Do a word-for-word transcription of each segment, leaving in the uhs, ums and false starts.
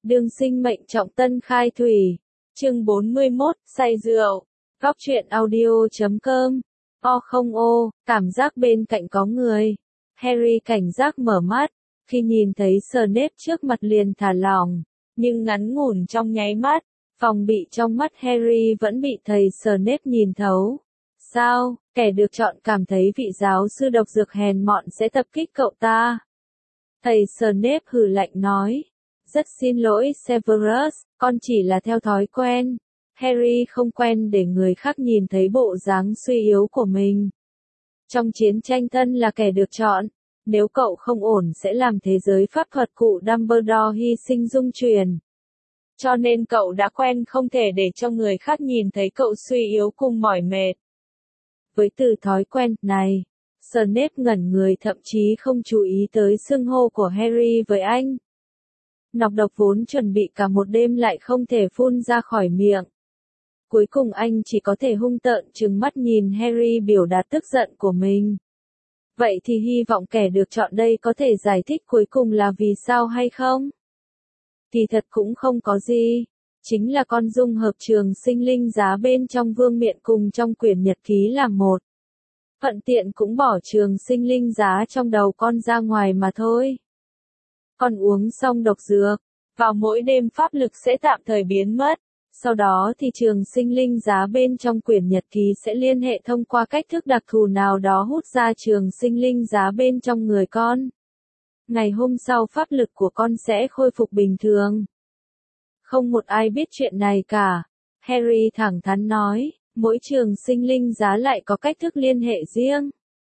Đương sinh mệnh trọng tân khai thủy. Chương bốn mươi mốt, say rượu. Góc truyện audio chấm com. O không ô, cảm giác bên cạnh có người. Harry cảnh giác mở mắt. Khi nhìn thấy Snape trước mặt liền thả lỏng. Nhưng ngắn ngủn trong nháy mắt, phòng bị trong mắt Harry vẫn bị thầy Snape nhìn thấu. Sao, kẻ được chọn cảm thấy vị giáo sư độc dược hèn mọn sẽ tập kích cậu ta? Thầy Snape hừ lạnh nói. Rất xin lỗi Severus, con chỉ là theo thói quen. Harry không quen để người khác nhìn thấy bộ dáng suy yếu của mình. Trong chiến tranh thân là kẻ được chọn, nếu cậu không ổn sẽ làm thế giới pháp thuật cụ Dumbledore hy sinh dung truyền. Cho nên cậu đã quen không thể để cho người khác nhìn thấy cậu suy yếu cùng mỏi mệt. Với từ thói quen này, Snape ngẩn người thậm chí không chú ý tới xưng hô của Harry với anh. Nọc độc vốn chuẩn bị cả một đêm lại không thể phun ra khỏi miệng. Cuối cùng anh chỉ có thể hung tợn trừng mắt nhìn Harry biểu đạt tức giận của mình. Vậy thì hy vọng kẻ được chọn đây có thể giải thích cuối cùng là vì sao hay không? Thì thật cũng không có gì. Chính là con dung hợp trường sinh linh giá bên trong vương miện cùng trong quyển nhật ký làm một. Thuận tiện cũng bỏ trường sinh linh giá trong đầu con ra ngoài mà thôi. Con uống xong độc dược, vào mỗi đêm pháp lực sẽ tạm thời biến mất. Sau đó thì trường sinh linh giá bên trong quyển nhật ký sẽ liên hệ thông qua cách thức đặc thù nào đó hút ra trường sinh linh giá bên trong người con. Ngày hôm sau pháp lực của con sẽ khôi phục bình thường. Không một ai biết chuyện này cả. Harry thẳng thắn nói, mỗi trường sinh linh giá lại có cách thức liên hệ riêng.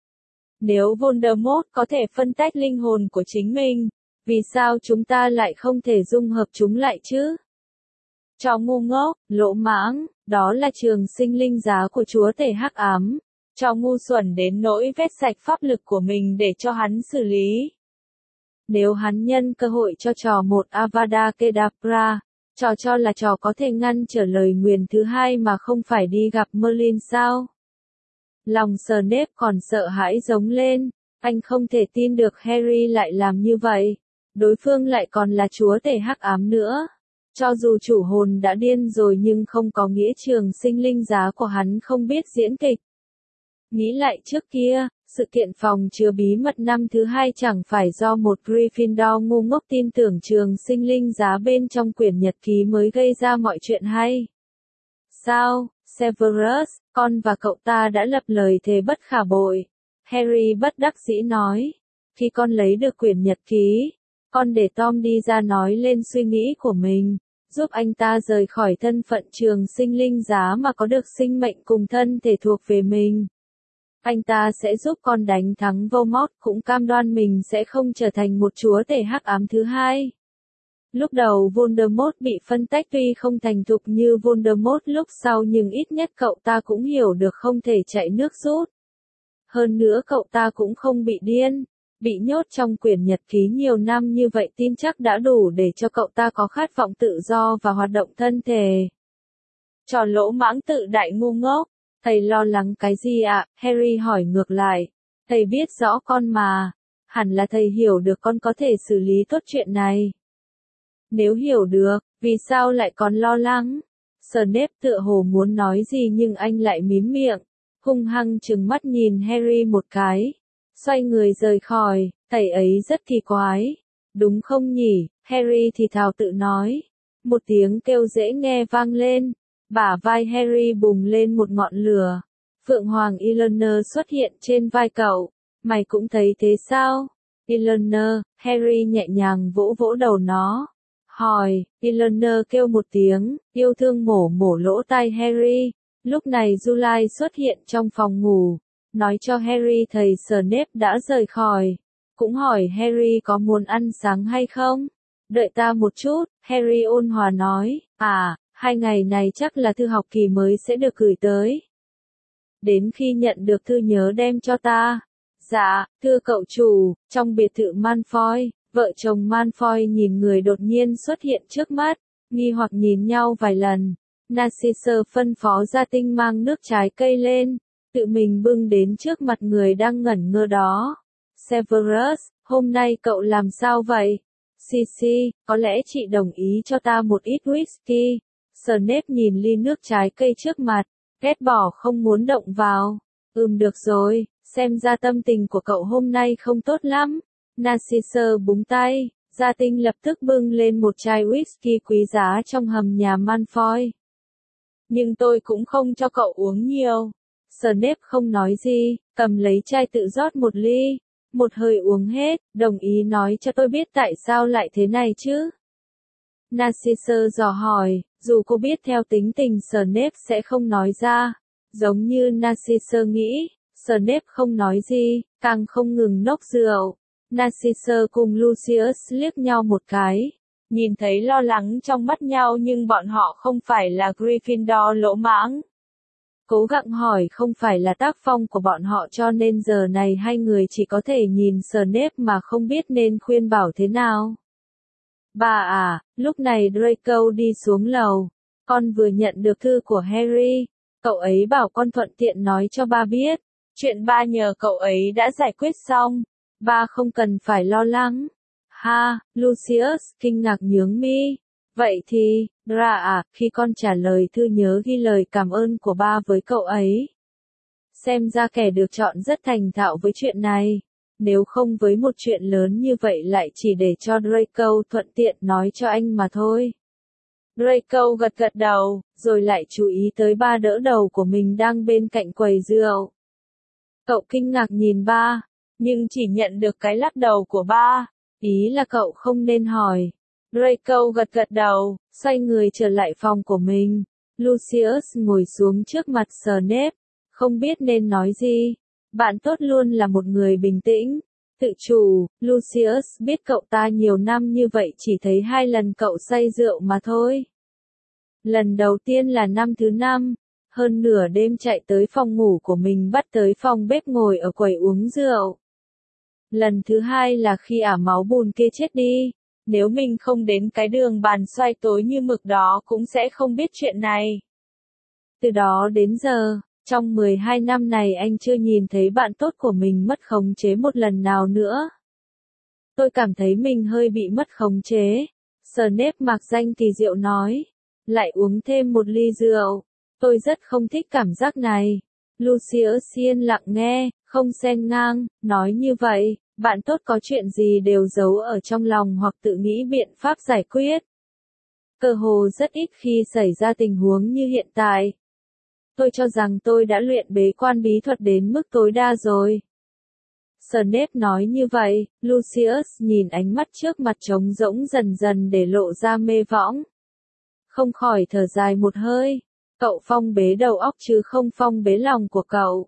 Nếu Voldemort có thể phân tách linh hồn của chính mình, vì sao chúng ta lại không thể dung hợp chúng lại chứ? Cho ngu ngốc, lỗ mãng, đó là trường sinh linh giá của chúa tể hắc ám. Cho ngu xuẩn đến nỗi vét sạch pháp lực của mình để cho hắn xử lý. Nếu hắn nhân cơ hội cho trò một Avada Kedavra, trò cho là trò có thể ngăn trở lời nguyền thứ hai mà không phải đi gặp Merlin sao? Lòng Snape còn sợ hãi giống lên, anh không thể tin được Harry lại làm như vậy. Đối phương lại còn là chúa tể hắc ám nữa. Cho dù chủ hồn đã điên rồi nhưng không có nghĩa trường sinh linh giá của hắn không biết diễn kịch. Nghĩ lại trước kia, sự kiện phòng chứa bí mật năm thứ hai chẳng phải do một Gryffindor ngu ngốc tin tưởng trường sinh linh giá bên trong quyển nhật ký mới gây ra mọi chuyện hay. Sao, Severus, con và cậu ta đã lập lời thề bất khả bội. Harry bất đắc dĩ nói. Khi con lấy được quyển nhật ký, con để Tom đi ra nói lên suy nghĩ của mình, giúp anh ta rời khỏi thân phận trường sinh linh giá mà có được sinh mệnh cùng thân thể thuộc về mình. Anh ta sẽ giúp con đánh thắng Voldemort, cũng cam đoan mình sẽ không trở thành một chúa tể hắc ám thứ hai. Lúc đầu Voldemort bị phân tách tuy không thành thục như Voldemort lúc sau nhưng ít nhất cậu ta cũng hiểu được không thể chạy nước rút. Hơn nữa cậu ta cũng không bị điên. Bị nhốt trong quyển nhật ký nhiều năm như vậy tin chắc đã đủ để cho cậu ta có khát vọng tự do và hoạt động thân thể. Trò lỗ mãng tự đại ngu ngốc. Thầy lo lắng cái gì ạ? À? Harry hỏi ngược lại. Thầy biết rõ con mà. Hẳn là thầy hiểu được con có thể xử lý tốt chuyện này. Nếu hiểu được, vì sao lại còn lo lắng? Snape tựa hồ muốn nói gì nhưng anh lại mím miệng. Hung hăng trừng mắt nhìn Harry một cái. Xoay người rời khỏi, thầy ấy rất kỳ quái. Đúng không nhỉ? Harry thì thào tự nói. Một tiếng kêu dễ nghe vang lên. Bả vai Harry bùng lên một ngọn lửa. Phượng Hoàng Eleanor xuất hiện trên vai cậu. Mày cũng thấy thế sao? Eleanor, Harry nhẹ nhàng vỗ vỗ đầu nó. Hỏi, Eleanor kêu một tiếng, yêu thương mổ mổ lỗ tai Harry. Lúc này Julie xuất hiện trong phòng ngủ. Nói cho Harry thầy Snape đã rời khỏi. Cũng hỏi Harry có muốn ăn sáng hay không? Đợi ta một chút, Harry ôn hòa nói. À, hai ngày này chắc là thư học kỳ mới sẽ được gửi tới. Đến khi nhận được thư nhớ đem cho ta. Dạ, thưa cậu chủ, trong biệt thự Malfoy, vợ chồng Malfoy nhìn người đột nhiên xuất hiện trước mắt, nghi hoặc nhìn nhau vài lần. Narcissa phân phó gia tinh mang nước trái cây lên. Tự mình bưng đến trước mặt người đang ngẩn ngơ đó. Severus, hôm nay cậu làm sao vậy? Sisi, có lẽ chị đồng ý cho ta một ít whisky. Snape nhìn ly nước trái cây trước mặt, ghét bỏ không muốn động vào. Ừm được rồi, xem ra tâm tình của cậu hôm nay không tốt lắm. Narcissa búng tay, gia tinh lập tức bưng lên một chai whisky quý giá trong hầm nhà Malfoy. Nhưng tôi cũng không cho cậu uống nhiều. Snape không nói gì, cầm lấy chai tự rót một ly. Một hơi uống hết, đồng ý nói cho tôi biết tại sao lại thế này chứ. Narcissa dò hỏi, dù cô biết theo tính tình Snape sẽ không nói ra. Giống như Narcissa nghĩ, Snape không nói gì, càng không ngừng nốc rượu. Narcissa cùng Lucius liếc nhau một cái. Nhìn thấy lo lắng trong mắt nhau nhưng bọn họ không phải là Gryffindor lỗ mãng. Cố gắng hỏi không phải là tác phong của bọn họ cho nên giờ này hai người chỉ có thể nhìn Snape mà không biết nên khuyên bảo thế nào. Bà à, lúc này Draco đi xuống lầu. Con vừa nhận được thư của Harry. Cậu ấy bảo con thuận tiện nói cho ba biết. Chuyện ba nhờ cậu ấy đã giải quyết xong. Ba không cần phải lo lắng. Ha, Lucius, kinh ngạc nhướng mi. Vậy thì, Dra à, khi con trả lời thư nhớ ghi lời cảm ơn của ba với cậu ấy. Xem ra kẻ được chọn rất thành thạo với chuyện này. Nếu không với một chuyện lớn như vậy lại chỉ để cho Draco thuận tiện nói cho anh mà thôi. Draco gật gật đầu, rồi lại chú ý tới ba đỡ đầu của mình đang bên cạnh quầy rượu. Cậu kinh ngạc nhìn ba, nhưng chỉ nhận được cái lắc đầu của ba. Ý là cậu không nên hỏi. Draco gật gật đầu, xoay người trở lại phòng của mình. Lucius ngồi xuống trước mặt Snape, không biết nên nói gì. Bạn tốt luôn là một người bình tĩnh, tự chủ. Lucius biết cậu ta nhiều năm như vậy chỉ thấy hai lần cậu say rượu mà thôi. Lần đầu tiên là năm thứ năm, hơn nửa đêm chạy tới phòng ngủ của mình bắt tới phòng bếp ngồi ở quầy uống rượu. Lần thứ hai là khi ả máu bùn kia chết đi. Nếu mình không đến cái đường bàn xoay tối như mực đó cũng sẽ không biết chuyện này. Từ đó đến giờ, trong mười hai năm này anh chưa nhìn thấy bạn tốt của mình mất khống chế một lần nào nữa. Tôi cảm thấy mình hơi bị mất khống chế. Snape mạc danh kỳ diệu nói. Lại uống thêm một ly rượu. Tôi rất không thích cảm giác này. Lucius yên lặng nghe, không xen ngang, nói như vậy. Bạn tốt có chuyện gì đều giấu ở trong lòng hoặc tự nghĩ biện pháp giải quyết. Cơ hồ rất ít khi xảy ra tình huống như hiện tại. Tôi cho rằng tôi đã luyện bế quan bí thuật đến mức tối đa rồi. Snape nói như vậy, Lucius nhìn ánh mắt trước mặt trống rỗng dần dần để lộ ra mê võng. Không khỏi thở dài một hơi. Cậu phong bế đầu óc chứ không phong bế lòng của cậu.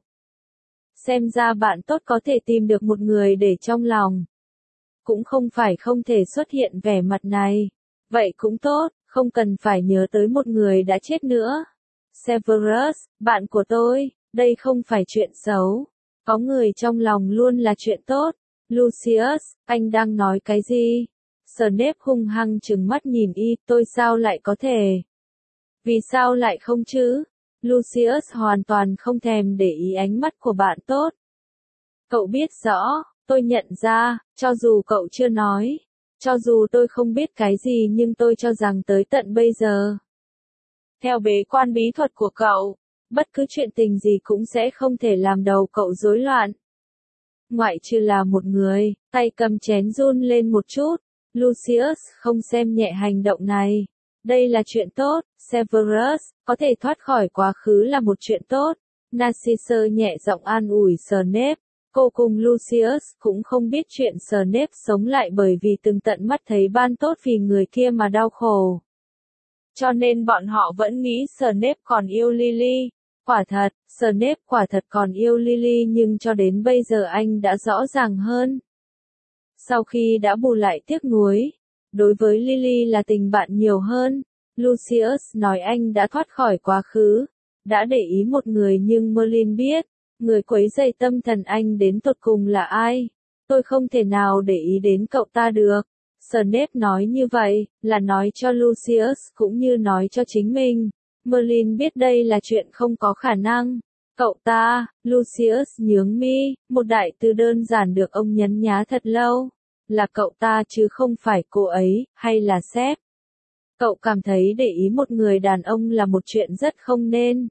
Xem ra bạn tốt có thể tìm được một người để trong lòng. Cũng không phải không thể xuất hiện vẻ mặt này. Vậy cũng tốt, không cần phải nhớ tới một người đã chết nữa. Severus, bạn của tôi, đây không phải chuyện xấu. Có người trong lòng luôn là chuyện tốt. Lucius, anh đang nói cái gì? Snape hung hăng trừng mắt nhìn y, tôi sao lại có thể? Vì sao lại không chứ? Lucius hoàn toàn không thèm để ý ánh mắt của bạn tốt. Cậu biết rõ, tôi nhận ra, cho dù cậu chưa nói, cho dù tôi không biết cái gì nhưng tôi cho rằng tới tận bây giờ. Theo bế quan bí thuật của cậu, bất cứ chuyện tình gì cũng sẽ không thể làm đầu cậu rối loạn. Ngoại trừ là một người, tay cầm chén run lên một chút, Lucius không xem nhẹ hành động này. Đây là chuyện tốt, Severus, có thể thoát khỏi quá khứ là một chuyện tốt. Narcissa nhẹ giọng an ủi Snape. Cô cùng Lucius cũng không biết chuyện Snape sống lại bởi vì từng tận mắt thấy ban tốt vì người kia mà đau khổ. Cho nên bọn họ vẫn nghĩ Snape còn yêu Lily. Quả thật, Snape quả thật còn yêu Lily nhưng cho đến bây giờ anh đã rõ ràng hơn. Sau khi đã bù lại tiếc nuối, đối với Lily là tình bạn nhiều hơn. Lucius nói anh đã thoát khỏi quá khứ, đã để ý một người nhưng Merlin biết, người quấy rầy tâm thần anh đến tột cùng là ai. Tôi không thể nào để ý đến cậu ta được. Snape nói như vậy, là nói cho Lucius cũng như nói cho chính mình. Merlin biết đây là chuyện không có khả năng. Cậu ta, Lucius nhướng mi, một đại từ đơn giản được ông nhấn nhá thật lâu. là cậu ta chứ không phải cô ấy, hay là sếp. Cậu cảm thấy để ý một người đàn ông là một chuyện rất không nên.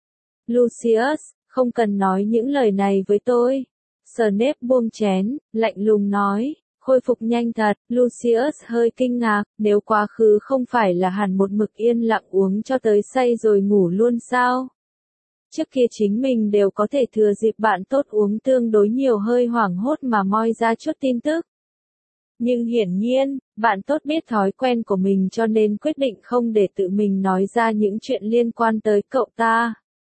Lucius, không cần nói những lời này với tôi. Snape buông chén, lạnh lùng nói, khôi phục nhanh thật. Lucius hơi kinh ngạc, nếu quá khứ không phải là hẳn một mực yên lặng uống cho tới say rồi ngủ luôn sao? Trước kia chính mình đều có thể thừa dịp bạn tốt uống tương đối nhiều hơi hoảng hốt mà moi ra chút tin tức. Nhưng hiển nhiên, bạn tốt biết thói quen của mình cho nên quyết định không để tự mình nói ra những chuyện liên quan tới cậu ta.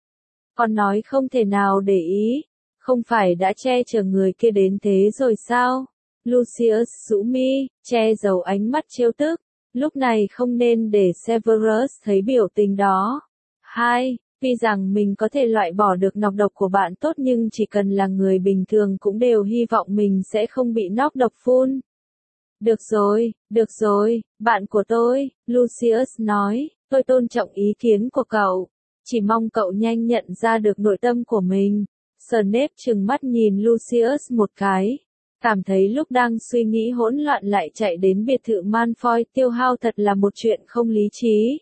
Còn nói không thể nào để ý, không phải đã che chở người kia đến thế rồi sao? Lucius rũ mi, che giấu ánh mắt trêu tức, lúc này không nên để Severus thấy biểu tình đó. Hai, tuy rằng mình có thể loại bỏ được nọc độc của bạn tốt nhưng chỉ cần là người bình thường cũng đều hy vọng mình sẽ không bị nọc độc phun. Được rồi, được rồi, bạn của tôi, Lucius nói, tôi tôn trọng ý kiến của cậu. Chỉ mong cậu nhanh nhận ra được nội tâm của mình. Snape trừng mắt nhìn Lucius một cái. Cảm thấy lúc đang suy nghĩ hỗn loạn lại chạy đến biệt thự Malfoy tiêu hao thật là một chuyện không lý trí.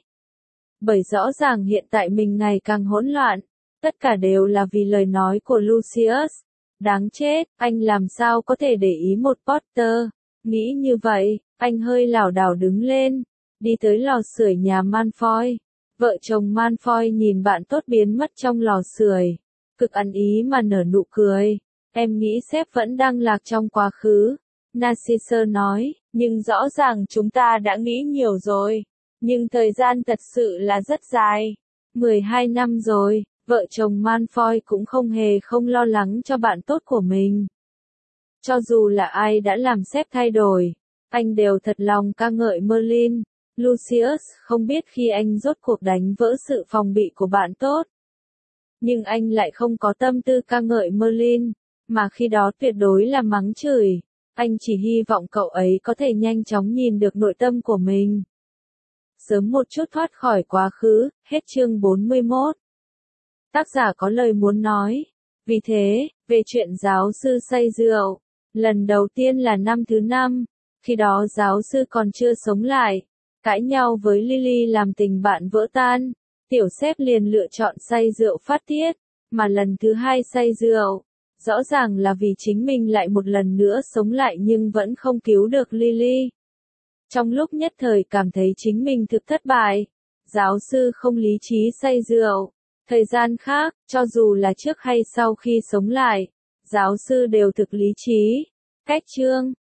Bởi rõ ràng hiện tại mình ngày càng hỗn loạn. Tất cả đều là vì lời nói của Lucius. Đáng chết, anh làm sao có thể để ý một Potter. Nghĩ như vậy, anh hơi lảo đảo đứng lên. Đi tới lò sưởi nhà Malfoy. Vợ chồng Malfoy nhìn bạn tốt biến mất trong lò sưởi, cực ăn ý mà nở nụ cười. Em nghĩ sếp vẫn đang lạc trong quá khứ. Narcissa nói, nhưng rõ ràng chúng ta đã nghĩ nhiều rồi. Nhưng thời gian thật sự là rất dài. mười hai năm rồi, vợ chồng Malfoy cũng không hề không lo lắng cho bạn tốt của mình. Cho dù là ai đã làm sếp thay đổi, anh đều thật lòng ca ngợi Merlin. Lucius không biết khi anh rốt cuộc đánh vỡ sự phòng bị của bạn tốt. Nhưng anh lại không có tâm tư ca ngợi Merlin, mà khi đó tuyệt đối là mắng chửi. Anh chỉ hy vọng cậu ấy có thể nhanh chóng nhìn được nội tâm của mình. Sớm một chút thoát khỏi quá khứ, hết chương bốn mươi mốt. Tác giả có lời muốn nói. Vì thế, về chuyện giáo sư say rượu, lần đầu tiên là năm thứ năm, khi đó giáo sư còn chưa sống lại. Cãi nhau với Lily làm tình bạn vỡ tan, tiểu sếp liền lựa chọn say rượu phát tiết, mà lần thứ hai say rượu, rõ ràng là vì chính mình lại một lần nữa sống lại nhưng vẫn không cứu được Lily. Trong lúc nhất thời cảm thấy chính mình thực thất bại, giáo sư không lý trí say rượu. Thời gian khác, cho dù là trước hay sau khi sống lại, giáo sư đều thực lý trí. Cách chương